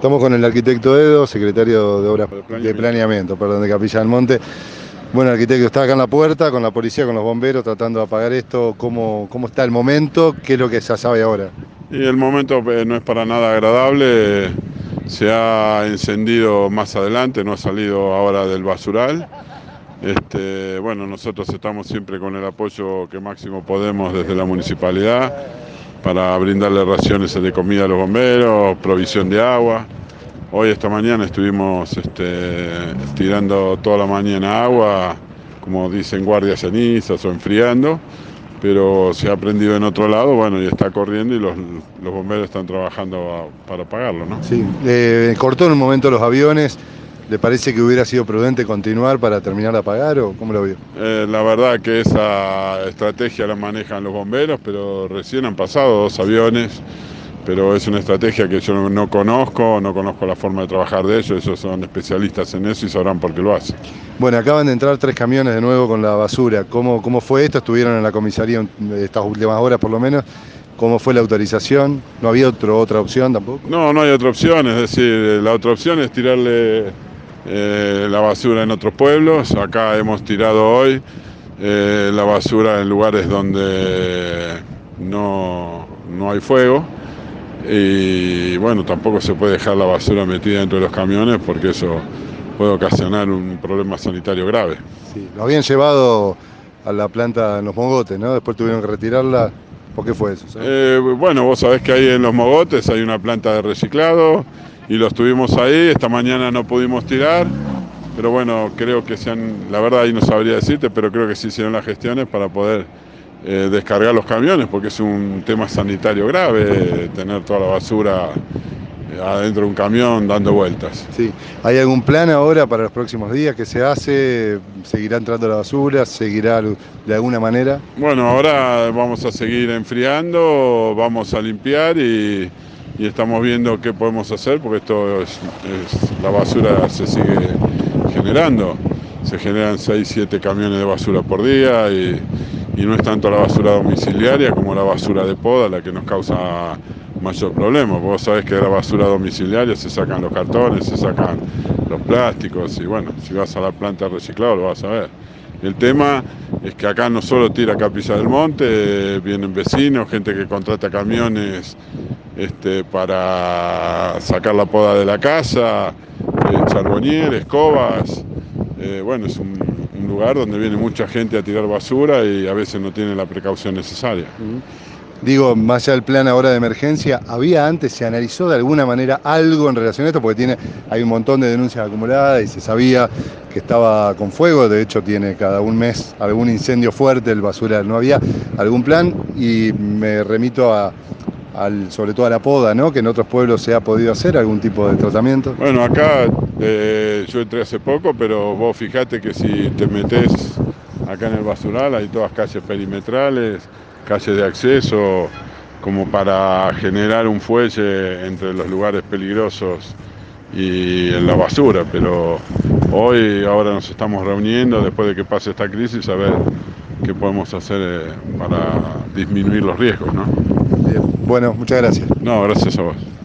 Estamos con el arquitecto Edo, secretario de Obras de Planeamiento, perdón, de Capilla del Monte. Bueno, arquitecto, está acá en la puerta con la policía, con los bomberos, tratando de apagar esto. ¿Cómo está el momento? ¿Qué es lo que se sabe ahora? Y el momento no es para nada agradable. Se ha encendido más adelante, no ha salido ahora del basural. Bueno, nosotros estamos siempre con el apoyo que máximo podemos desde la municipalidad para brindarle raciones de comida a los bomberos, provisión de agua. Hoy, esta mañana, estuvimos tirando toda la mañana agua, como dicen, guardias cenizas o enfriando, pero se ha prendido en otro lado, bueno, y está corriendo y los bomberos están trabajando para apagarlo, ¿no? Sí, cortó en un momento los aviones. ¿Le parece que hubiera sido prudente continuar para terminar de apagar o cómo lo vio? La verdad que esa estrategia la manejan los bomberos, pero recién han pasado 2 aviones, pero es una estrategia que yo no conozco la forma de trabajar de ellos son especialistas en eso y sabrán por qué lo hacen. Bueno, acaban de entrar 3 camiones de nuevo con la basura. ¿Cómo fue esto? Estuvieron en la comisaría estas últimas horas por lo menos. ¿Cómo fue la autorización? ¿No había otra opción tampoco? No hay otra opción, es decir, la otra opción es tirarle la basura en otros pueblos. Acá hemos tirado hoy la basura en lugares donde no hay fuego. Y bueno, tampoco se puede dejar la basura metida dentro de los camiones porque eso puede ocasionar un problema sanitario grave. Sí, lo habían llevado a la planta en Los Mogotes, ¿no? Después tuvieron que retirarla. ¿Por qué fue eso? Bueno, vos sabés que ahí en Los Mogotes hay una planta de reciclado y los tuvimos ahí. Esta mañana no pudimos tirar, pero bueno, creo que la verdad ahí no sabría decirte, pero creo que se hicieron las gestiones para poder descargar los camiones, porque es un tema sanitario grave tener toda la basura adentro de un camión dando vueltas. Sí. ¿Hay algún plan ahora para los próximos días que se hace? ¿Seguirá entrando la basura? ¿Seguirá de alguna manera? Bueno, ahora vamos a seguir enfriando, vamos a limpiar y estamos viendo qué podemos hacer, porque la basura se sigue generando. Se generan 6-7 camiones de basura por día y no es tanto la basura domiciliaria como la basura de poda la que nos causa mayor problema. Vos sabés que de la basura domiciliaria se sacan los cartones, se sacan los plásticos y bueno, si vas a la planta de reciclado lo vas a ver. El tema es que acá no solo tira Capilla del Monte, vienen vecinos, gente que contrata camiones para sacar la poda de la casa, charbonnier, escobas. Bueno, es un lugar donde viene mucha gente a tirar basura y a veces no tiene la precaución necesaria. Digo, más allá del plan ahora de emergencia, ¿se analizó de alguna manera algo en relación a esto? Porque hay un montón de denuncias acumuladas y se sabía que estaba con fuego. De hecho, tiene cada un mes algún incendio fuerte el basural. ¿No había algún plan? Y me remito sobre todo a la poda, ¿no? Que en otros pueblos se ha podido hacer algún tipo de tratamiento. Bueno, acá yo entré hace poco, pero vos fijate que si te metés acá en el basural hay todas calles perimetrales, calles de acceso, como para generar un fuelle entre los lugares peligrosos y en la basura, pero ahora nos estamos reuniendo después de que pase esta crisis a ver qué podemos hacer para disminuir los riesgos, ¿no? Bien. Bueno, muchas gracias. No, gracias a vos.